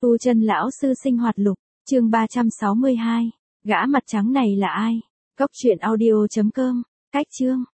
Tu chân lão sư sinh hoạt lục, chương 362. Gã mặt trắng này là ai? Cốc truyện audio.com. Cách chương.